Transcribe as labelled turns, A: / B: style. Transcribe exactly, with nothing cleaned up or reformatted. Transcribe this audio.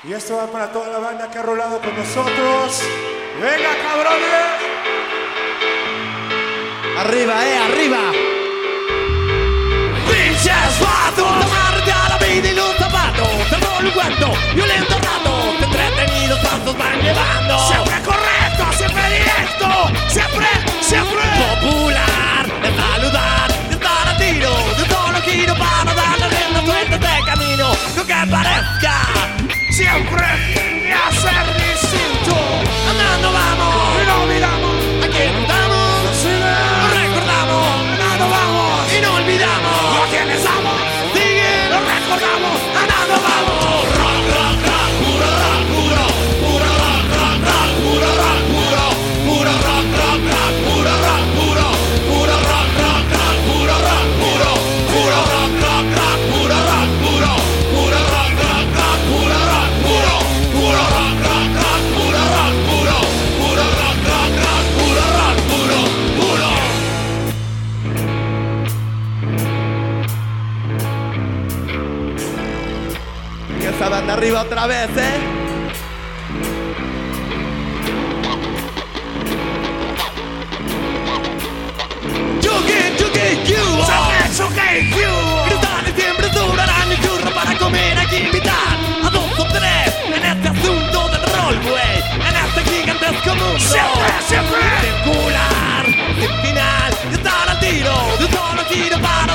A: Y esto va para toda la banda que ha rolado con nosotros. ¡Venga, cabrones!
B: Arriba, eh, arriba.
C: Pinches vatos, amarte a la vida y los zapatos. Te rolo cuento, violento rato. Te entretenidos pasos van llevando.
A: Siempre correcto, siempre directo. Siempre, siempre
C: popular, de saludar, de estar a tiro. De solo giro para darle rienda suelta de camino. Lo que parezca,
A: siempre y hacer distinto.
C: Andando vamos,
A: Y no miramos.
C: aquí estamos, lo recordamos.
A: Andando vamos.
C: Y no olvidamos
A: ¿A quiénes vamos?
C: Sigue,
A: Lo recordamos.
C: andando vamos. Rock, rock, rock, puro rock, puro. Puro rock, rock, rock, puro rock, puro. Puro rock, rock, rock, puro rock, puro. Puro rock, rock, rock, puro rock, puro. Puro rock, rock, rock, puro rock, puro. Puro rock, rock, rock, puro rock, puro. Puro rock, rock, rock, puro rock, puro. Puro rock, rock, rock, puro rock, puro. Puro.
B: Y esa banda arriba otra vez, eh.
C: Yuki, Yuki, you are.
A: It's okay, you.
C: Cristales siempre durarán el churro para comer aquí invitar a dos o tres en este asunto del rol, güey. En este gigantesco mundo.
A: Siempre, siempre.
C: Circular, sin final, y estar al tiro. De un solo giro para